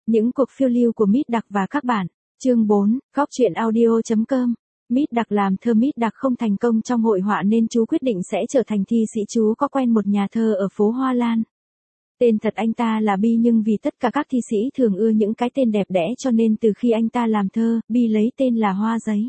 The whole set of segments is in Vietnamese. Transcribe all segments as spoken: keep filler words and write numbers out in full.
Những cuộc phiêu lưu của Mít Đặc và các bạn. Chương bốn, góc truyện audio chấm com. Mít Đặc làm thơ. Mít Đặc không thành công trong hội họa nên chú quyết định sẽ trở thành thi sĩ. Chú có quen một nhà thơ ở phố Hoa Lan. Tên thật anh ta là Bi, nhưng vì tất cả các thi sĩ thường ưa những cái tên đẹp đẽ cho nên từ khi anh ta làm thơ, Bi lấy tên là Hoa Giấy.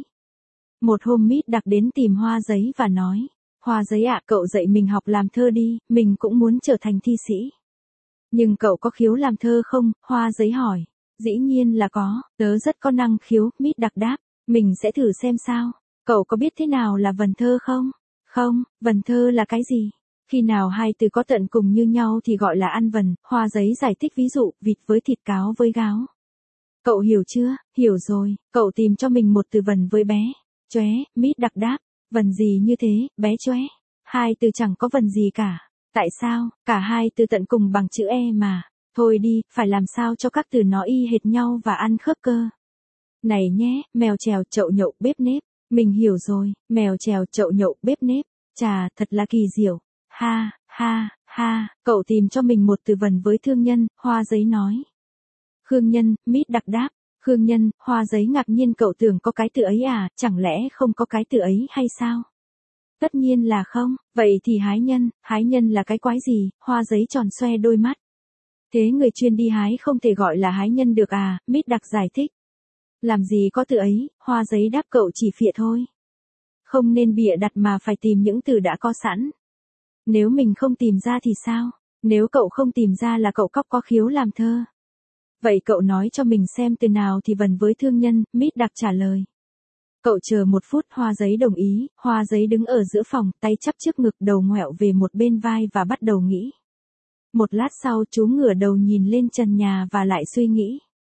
Một hôm Mít Đặc đến tìm Hoa Giấy và nói, Hoa Giấy ạ, cậu dạy mình học làm thơ đi, mình cũng muốn trở thành thi sĩ. Nhưng cậu có khiếu làm thơ không? Hoa Giấy hỏi. Dĩ nhiên là có, tớ rất có năng khiếu. Mít Đặc đáp, mình sẽ thử xem sao. Cậu có biết thế nào là vần thơ không? Không, vần thơ là cái gì? Khi nào hai từ có tận cùng như nhau thì gọi là ăn vần. Hoa Giấy giải thích ví dụ, vịt với thịt, cáo với gáo. Cậu hiểu chưa? Hiểu rồi, cậu tìm cho mình một từ vần với bé. Chóe. Mít Đặc đáp, vần gì như thế, bé chóe? Hai từ chẳng có vần gì cả. Tại sao? Cả hai từ tận cùng bằng chữ E mà. Thôi đi, phải làm sao cho các từ nó y hệt nhau và ăn khớp cơ. Này nhé, mèo trèo, chậu nhậu, bếp nếp. Mình hiểu rồi, mèo trèo, chậu nhậu, bếp nếp. Chà, thật là kỳ diệu. Ha, ha, ha, cậu tìm cho mình một từ vần với thương nhân, Hoa Giấy nói. Khương Nhân. Mít Đặc đáp. Khương Nhân. Hoa Giấy ngạc nhiên, cậu tưởng có cái từ ấy à, chẳng lẽ không có cái từ ấy hay sao? Tất nhiên là không, vậy thì hái nhân, hái nhân là cái quái gì? Hoa Giấy tròn xoe đôi mắt. Thế người chuyên đi hái không thể gọi là hái nhân được à? Mít Đặc giải thích. Làm gì có từ ấy? Hoa Giấy đáp, cậu chỉ phịa thôi. Không nên bịa đặt mà phải tìm những từ đã có sẵn. Nếu mình không tìm ra thì sao? Nếu cậu không tìm ra là cậu cóc có khiếu làm thơ. Vậy cậu nói cho mình xem từ nào thì vần với thương nhân, Mít Đặc trả lời. Cậu chờ một phút. Hoa Giấy đồng ý. Hoa Giấy đứng ở giữa phòng, tay chắp trước ngực, đầu ngoẹo về một bên vai và bắt đầu nghĩ. Một lát sau chú ngửa đầu nhìn lên trần nhà và lại suy nghĩ.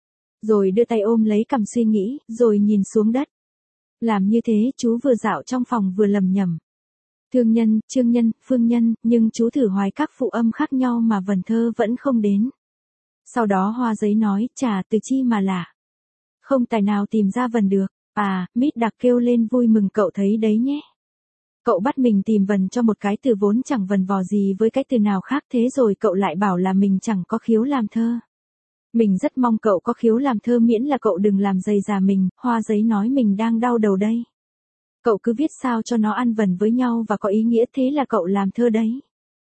Rồi đưa tay ôm lấy cằm suy nghĩ, rồi nhìn xuống đất. Làm như thế chú vừa dạo trong phòng vừa lầm nhầm. Thương nhân, trương nhân, phương nhân, nhưng chú thử hoài các phụ âm khác nhau mà vần thơ vẫn không đến. Sau đó Hoa Giấy nói, chà, từ chi mà lạ. Không tài nào tìm ra vần được. À, Mít Đặc kêu lên vui mừng, cậu thấy đấy nhé. Cậu bắt mình tìm vần cho một cái từ vốn chẳng vần vò gì với cái từ nào khác, thế rồi cậu lại bảo là mình chẳng có khiếu làm thơ. Mình rất mong cậu có khiếu làm thơ, miễn là cậu đừng làm dày dà mình. Hoa Giấy nói, mình đang đau đầu đây. Cậu cứ viết sao cho nó ăn vần với nhau và có ý nghĩa, thế là cậu làm thơ đấy.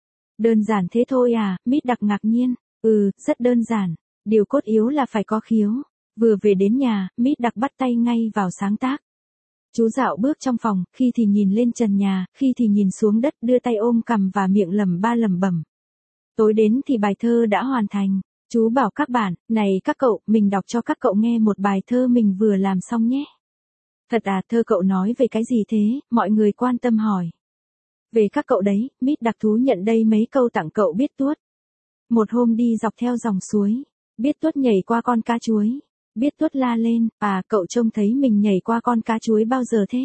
Đơn giản thế thôi à? Mít Đặc ngạc nhiên. Ừ, rất đơn giản. Điều cốt yếu là phải có khiếu. Vừa về đến nhà, Mít Đặc bắt tay ngay vào sáng tác. Chú dạo bước trong phòng, khi thì nhìn lên trần nhà, khi thì nhìn xuống đất, đưa tay ôm cằm và miệng lẩm ba lẩm bẩm. Tối đến thì bài thơ đã hoàn thành. Chú bảo các bạn, này các cậu, mình đọc cho các cậu nghe một bài thơ mình vừa làm xong nhé. Thật à? Thơ cậu nói về cái gì thế? Mọi người quan tâm hỏi. Về các cậu đấy. Mít Đặc thú nhận đây mấy câu tặng cậu. Biết Tuốt. Một hôm đi dọc theo dòng suối, Biết Tuốt nhảy qua con cá chuối. Biết Tuốt la lên, à, cậu trông thấy mình nhảy qua con cá chuối bao giờ thế?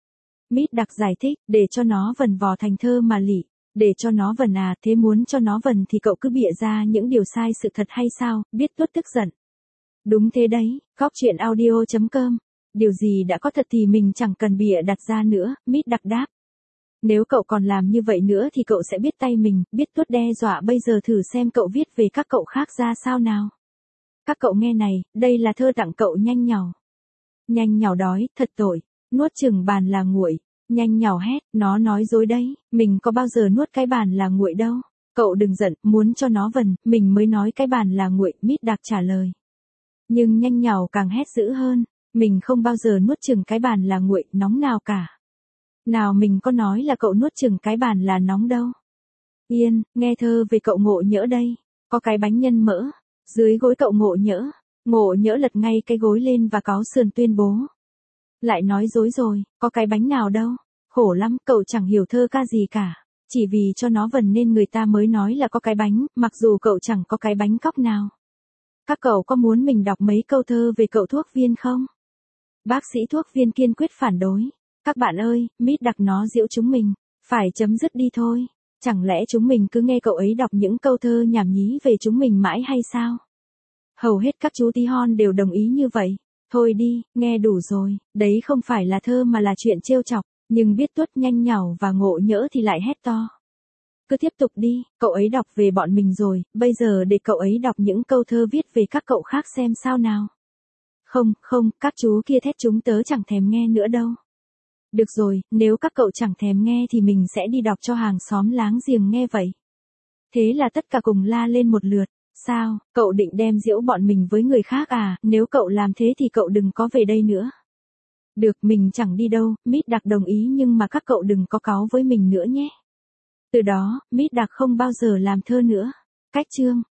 Mít Đặc giải thích, để cho nó vần vò thành thơ mà lỉ. Để cho nó vần à? Thế muốn cho nó vần thì cậu cứ bịa ra những điều sai sự thật hay sao? Biết Tuốt tức giận. Đúng thế đấy, góc truyện audio chấm com. Điều gì đã có thật thì mình chẳng cần bịa đặt ra nữa. Mít Đặc đáp. Nếu cậu còn làm như vậy nữa thì cậu sẽ biết tay mình. Biết Tuốt đe dọa, bây giờ thử xem cậu viết về các cậu khác ra sao nào. Các cậu nghe này, đây là thơ tặng cậu. Nhanh nhảu. Nhanh nhảu đói, thật tội. Nuốt chừng bàn là nguội. Nhanh nhảu hét, nó nói dối đấy. Mình có bao giờ nuốt cái bàn là nguội đâu. Cậu đừng giận, muốn cho nó vần, mình mới nói cái bàn là nguội. Mít Đặc trả lời. Nhưng nhanh nhảu càng hét dữ hơn. Mình không bao giờ nuốt chừng cái bàn là nguội, nóng nào cả. Nào, mình có nói là cậu nuốt chừng cái bàn là nóng đâu. Yên, nghe thơ về cậu Ngộ Nhỡ đây. Có cái bánh nhân mỡ. Dưới gối cậu Ngộ Nhỡ. Ngộ Nhỡ lật ngay cái gối lên và cáu sườn tuyên bố. Lại nói dối rồi, có cái bánh nào đâu. Khổ lắm, cậu chẳng hiểu thơ ca gì cả. Chỉ vì cho nó vần nên người ta mới nói là có cái bánh, mặc dù cậu chẳng có cái bánh cóc nào. Các cậu có muốn mình đọc mấy câu thơ về cậu thuốc viên không? Bác sĩ thuốc viên kiên quyết phản đối. Các bạn ơi, Mít Đặc nó giễu chúng mình. Phải chấm dứt đi thôi. Chẳng lẽ chúng mình cứ nghe cậu ấy đọc những câu thơ nhảm nhí về chúng mình mãi hay sao? Hầu hết các chú tí hon đều đồng ý như vậy. Thôi đi, nghe đủ rồi. Đấy không phải là thơ mà là chuyện trêu chọc. Nhưng Biết Tuốt, Nhanh nhảu và Ngộ Nhỡ thì lại hét to. Cứ tiếp tục đi, cậu ấy đọc về bọn mình rồi, bây giờ để cậu ấy đọc những câu thơ viết về các cậu khác xem sao nào. Không, không, các chú kia thét chúng tớ chẳng thèm nghe nữa đâu. Được rồi, nếu các cậu chẳng thèm nghe thì mình sẽ đi đọc cho hàng xóm láng giềng nghe vậy. Thế là tất cả cùng la lên một lượt. Sao, cậu định đem giễu bọn mình với người khác à, nếu cậu làm thế thì cậu đừng có về đây nữa. Được, mình chẳng đi đâu, Mít Đặc đồng ý, nhưng mà các cậu đừng có cáu với mình nữa nhé. Từ đó, Mít Đặc không bao giờ làm thơ nữa. Cách chương